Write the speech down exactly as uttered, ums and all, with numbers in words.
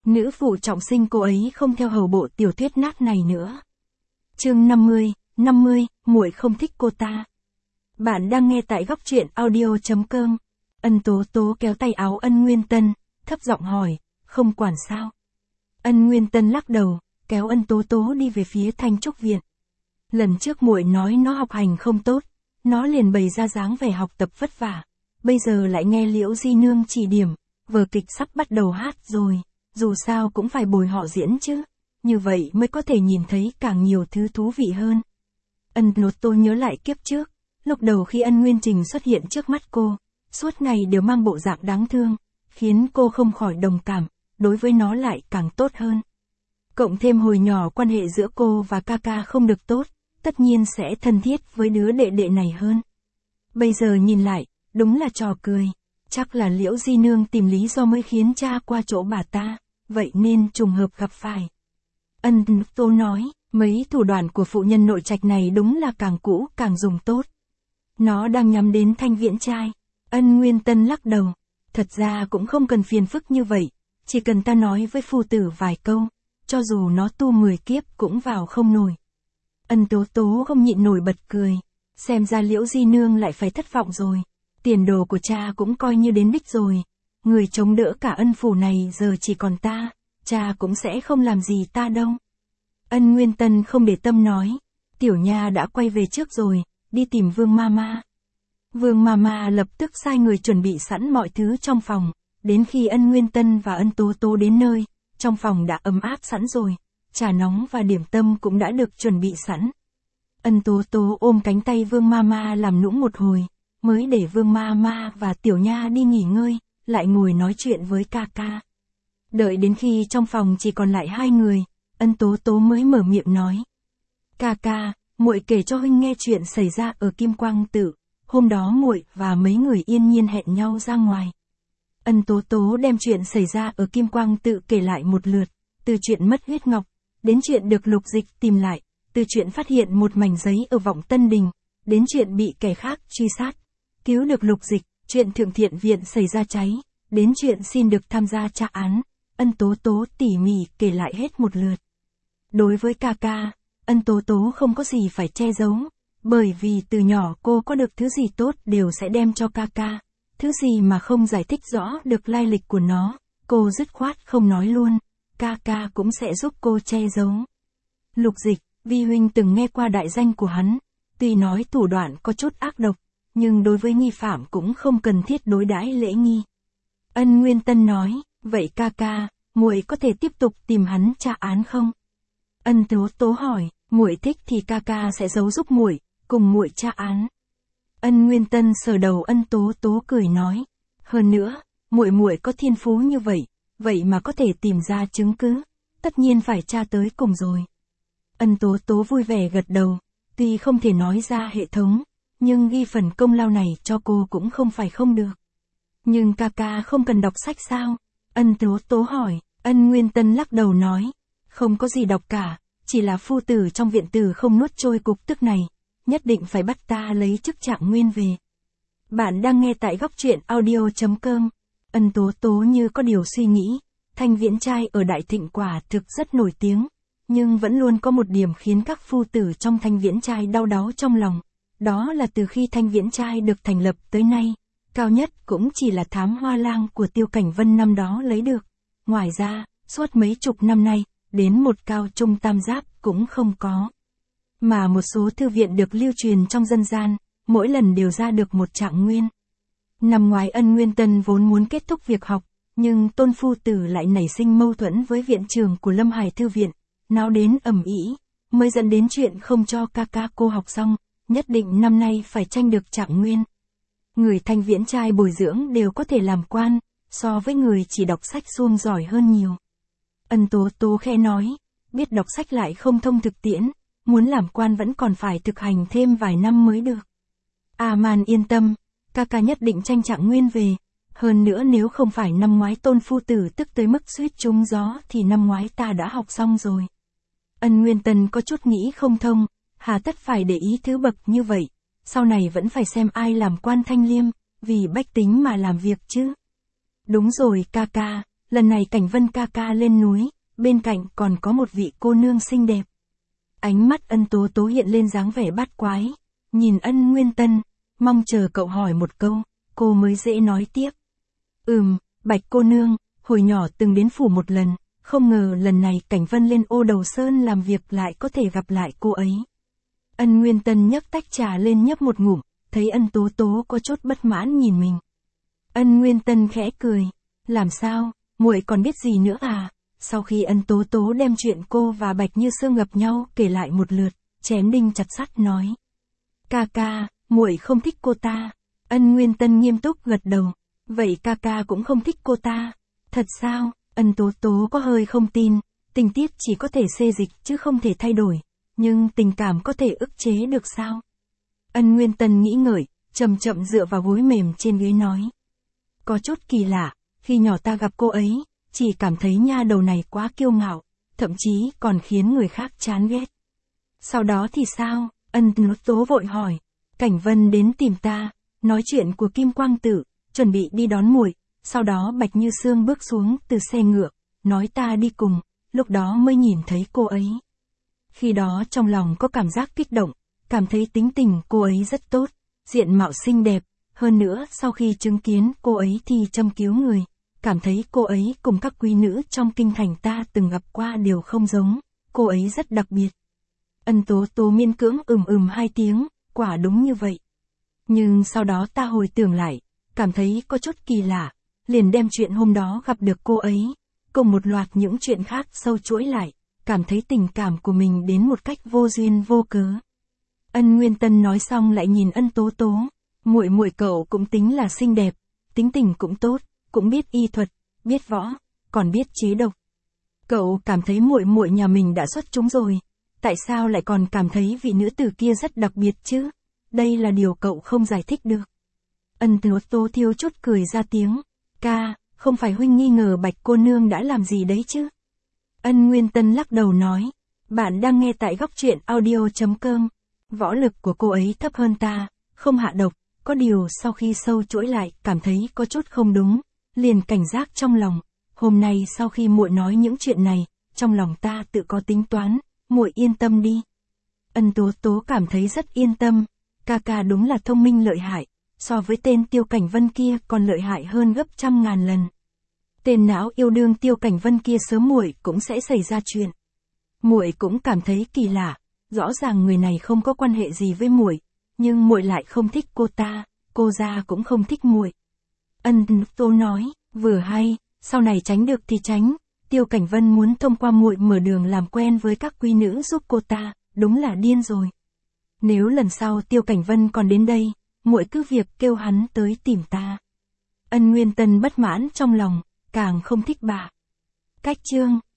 Nữ phụ trọng sinh cô ấy không theo hầu bộ tiểu thuyết nát này nữa. Chương năm mươi, năm mươi, muội không thích cô ta. Bạn đang nghe tại góc truyện audio chấm com. Ân Tố Tố kéo tay áo Ân Nguyên Tân, thấp giọng hỏi, không quản sao? Ân Nguyên Tân lắc đầu, kéo Ân Tố Tố đi về phía Thanh Trúc Viện. Lần trước muội nói nó học hành không tốt, nó liền bày ra dáng vẻ học tập vất vả. Bây giờ lại nghe Liễu Di Nương chỉ điểm, vở kịch sắp bắt đầu hát rồi, dù sao cũng phải bồi họ diễn chứ. Như vậy mới có thể nhìn thấy càng nhiều thứ thú vị hơn. Ân Tố Tố nhớ lại kiếp trước, lúc đầu khi Ân Nguyên Trình xuất hiện trước mắt cô, suốt ngày đều mang bộ dạng đáng thương, khiến cô không khỏi đồng cảm, đối với nó lại càng tốt hơn. Cộng thêm hồi nhỏ quan hệ giữa cô và ca ca không được tốt, tất nhiên sẽ thân thiết với đứa đệ đệ này hơn. Bây giờ nhìn lại, đúng là trò cười, chắc là Liễu Di Nương tìm lý do mới khiến cha qua chỗ bà ta, vậy nên trùng hợp gặp phải. Ân Tố nói, mấy thủ đoạn của phụ nhân nội trạch này đúng là càng cũ càng dùng tốt. Nó đang nhắm đến Thanh Viễn trai. Ân Nguyên Tân lắc đầu, thật ra cũng không cần phiền phức như vậy, chỉ cần ta nói với phu tử vài câu, cho dù nó tu mười kiếp cũng vào không nổi. Ân Tố Tố không nhịn nổi bật cười, xem ra Liễu Di Nương lại phải thất vọng rồi, tiền đồ của cha cũng coi như đến đích rồi, người chống đỡ cả ân phủ này giờ chỉ còn ta, cha cũng sẽ không làm gì ta đâu. Ân Nguyên Tân không để tâm nói, tiểu nha đã quay về trước rồi, đi tìm Vương Mama. Vương Mama lập tức sai người chuẩn bị sẵn mọi thứ trong phòng, đến khi Ân Nguyên Tân và Ân Tố Tố đến nơi, trong phòng đã ấm áp sẵn rồi, trà nóng và điểm tâm cũng đã được chuẩn bị sẵn. Ân Tố Tố ôm cánh tay Vương Mama làm nũng một hồi, mới để Vương Mama và tiểu nha đi nghỉ ngơi, lại ngồi nói chuyện với ca ca. Đợi đến khi trong phòng chỉ còn lại hai người, Ân Tố Tố mới mở miệng nói. Ca ca, muội kể cho huynh nghe chuyện xảy ra ở Kim Quang Tự, hôm đó muội và mấy người yên nhiên hẹn nhau ra ngoài. Ân Tố Tố đem chuyện xảy ra ở Kim Quang Tự kể lại một lượt, từ chuyện mất huyết ngọc, đến chuyện được Lục Dịch tìm lại, từ chuyện phát hiện một mảnh giấy ở Vọng Tân Đình, đến chuyện bị kẻ khác truy sát, cứu được Lục Dịch, chuyện Thượng Thiện Viện xảy ra cháy, đến chuyện xin được tham gia tra án. Ân Tố Tố tỉ mỉ kể lại hết một lượt. Đối với ca ca, Ân Tố Tố không có gì phải che giấu, bởi vì từ nhỏ cô có được thứ gì tốt đều sẽ đem cho ca ca, thứ gì mà không giải thích rõ được lai lịch của nó, cô dứt khoát không nói luôn, ca ca cũng sẽ giúp cô che giấu. Lục Dịch, Vi huynh từng nghe qua đại danh của hắn, tuy nói thủ đoạn có chút ác độc, nhưng đối với nghi phạm cũng không cần thiết đối đãi lễ nghi. Ân Nguyên Tân nói, vậy ca ca, muội có thể tiếp tục tìm hắn tra án không? Ân Tố Tố hỏi, muội thích thì ca ca sẽ giấu giúp muội, cùng muội tra án. Ân Nguyên Tân sờ đầu Ân Tố Tố cười nói, hơn nữa, muội muội có thiên phú như vậy, vậy mà có thể tìm ra chứng cứ, tất nhiên phải tra tới cùng rồi. Ân Tố Tố vui vẻ gật đầu, tuy không thể nói ra hệ thống, nhưng ghi phần công lao này cho cô cũng không phải không được. Nhưng ca ca không cần đọc sách sao? Ân Tố Tố hỏi. Ân Nguyên Tân lắc đầu nói, không có gì đọc cả, chỉ là phu tử trong viện tử không nuốt trôi cục tức này, nhất định phải bắt ta lấy chức trạng nguyên về. Bạn đang nghe tại góc truyện audio chấm com. Ân Tố Tố như có điều suy nghĩ, Thanh Viễn trai ở Đại Thịnh quả thực rất nổi tiếng, nhưng vẫn luôn có một điểm khiến các phu tử trong Thanh Viễn trai đau đáu trong lòng, đó là từ khi Thanh Viễn trai được thành lập tới nay, cao nhất cũng chỉ là thám hoa lang của Tiêu Cảnh Vân năm đó lấy được. Ngoài ra, suốt mấy chục năm nay, đến một cao trung tam giáp cũng không có. Mà một số thư viện được lưu truyền trong dân gian, mỗi lần đều ra được một trạng nguyên. Năm ngoái Ân Nguyên Tân vốn muốn kết thúc việc học, nhưng Tôn phu tử lại nảy sinh mâu thuẫn với viện trưởng của Lâm Hải thư viện, náo đến ầm ĩ, mới dẫn đến chuyện không cho ca ca cô học xong, nhất định năm nay phải tranh được trạng nguyên. Người Thanh Viễn trai bồi dưỡng đều có thể làm quan, so với người chỉ đọc sách suông giỏi hơn nhiều. Ân Tố Tố khẽ nói, biết đọc sách lại không thông thực tiễn, muốn làm quan vẫn còn phải thực hành thêm vài năm mới được. A Man yên tâm, ca ca nhất định tranh trạng nguyên về, hơn nữa nếu không phải năm ngoái Tôn phu tử tức tới mức suýt trúng gió thì năm ngoái ta đã học xong rồi. Ân Nguyên Tân có chút nghĩ không thông, hà tất phải để ý thứ bậc như vậy, sau này vẫn phải xem ai làm quan Thanh Liêm, vì bách tính mà làm việc chứ. Đúng rồi ca ca, lần này Cảnh Vân ca ca lên núi, bên cạnh còn có một vị cô nương xinh đẹp. Ánh mắt Ân Tố Tố hiện lên dáng vẻ bát quái, nhìn Ân Nguyên Tân, mong chờ cậu hỏi một câu, cô mới dễ nói tiếp. Ừm, Bạch cô nương, hồi nhỏ từng đến phủ một lần, không ngờ lần này Cảnh Vân lên Ô Đầu Sơn làm việc lại có thể gặp lại cô ấy. Ân Nguyên Tân nhấc tách trà lên nhấp một ngụm, thấy Ân Tố Tố có chút bất mãn nhìn mình. Ân Nguyên Tân khẽ cười, làm sao, muội còn biết gì nữa à? Sau khi Ân Tố Tố đem chuyện cô và Bạch Như Sương gặp nhau kể lại một lượt, chém đinh chặt sắt nói. Ca ca, muội không thích cô ta. Ân Nguyên Tân nghiêm túc gật đầu. Vậy ca ca cũng không thích cô ta. Thật sao? Ân Tố Tố có hơi không tin, tình tiết chỉ có thể xê dịch chứ không thể thay đổi, nhưng tình cảm có thể ức chế được sao? Ân Nguyên Tân nghĩ ngợi, chậm chậm dựa vào gối mềm trên ghế nói. Có chút kỳ lạ, khi nhỏ ta gặp cô ấy, chỉ cảm thấy nha đầu này quá kiêu ngạo, thậm chí còn khiến người khác chán ghét. Sau đó thì sao? Ân Tố Tố vội hỏi. Cảnh Vân đến tìm ta, nói chuyện của Kim Quang Tử, chuẩn bị đi đón muội. Sau đó Bạch Như Sương bước xuống từ xe ngựa, nói ta đi cùng, lúc đó mới nhìn thấy cô ấy. Khi đó trong lòng có cảm giác kích động, cảm thấy tính tình cô ấy rất tốt, diện mạo xinh đẹp, hơn nữa sau khi chứng kiến cô ấy thì châm cứu người, cảm thấy cô ấy cùng các quý nữ trong kinh thành ta từng gặp qua đều không giống, cô ấy rất đặc biệt. Ân Tố Tố miễn cưỡng ừm ừm hai tiếng, quả đúng như vậy. Nhưng sau đó ta hồi tưởng lại, cảm thấy có chút kỳ lạ, liền đem chuyện hôm đó gặp được cô ấy, cùng một loạt những chuyện khác sâu chuỗi lại, cảm thấy tình cảm của mình đến một cách vô duyên vô cớ. Ân Nguyên Tân nói xong lại nhìn Ân Tố Tố, muội muội cậu cũng tính là xinh đẹp, tính tình cũng tốt, cũng biết y thuật, biết võ, còn biết chế độc. Cậu cảm thấy muội muội nhà mình đã xuất chúng rồi, tại sao lại còn cảm thấy vị nữ tử kia rất đặc biệt chứ? Đây là điều cậu không giải thích được. Ân Tố Tố thiếu chút cười ra tiếng, ca, không phải huynh nghi ngờ Bạch cô nương đã làm gì đấy chứ? Ân Nguyên Tân lắc đầu nói, bạn đang nghe tại góc truyện audio chấm com. Võ lực của cô ấy thấp hơn ta, không hạ độc, có điều sau khi sâu chuỗi lại cảm thấy có chút không đúng, liền cảnh giác trong lòng. Hôm nay sau khi muội nói những chuyện này, trong lòng ta tự có tính toán, muội yên tâm đi. Ân Tố Tố cảm thấy rất yên tâm, ca ca đúng là thông minh lợi hại, so với tên Tiêu Cảnh Vân kia còn lợi hại hơn gấp trăm ngàn lần. Tên não yêu đương Tiêu Cảnh Vân kia sớm muội cũng sẽ xảy ra chuyện. Muội cũng cảm thấy kỳ lạ, rõ ràng người này không có quan hệ gì với muội, nhưng muội lại không thích cô ta, cô gia cũng không thích muội. Ân Tố nói, vừa hay, sau này tránh được thì tránh, Tiêu Cảnh Vân muốn thông qua muội mở đường làm quen với các quý nữ giúp cô ta, đúng là điên rồi. Nếu lần sau Tiêu Cảnh Vân còn đến đây, muội cứ việc kêu hắn tới tìm ta. Ân Nguyên Tân bất mãn trong lòng, càng không thích bà. Cách chương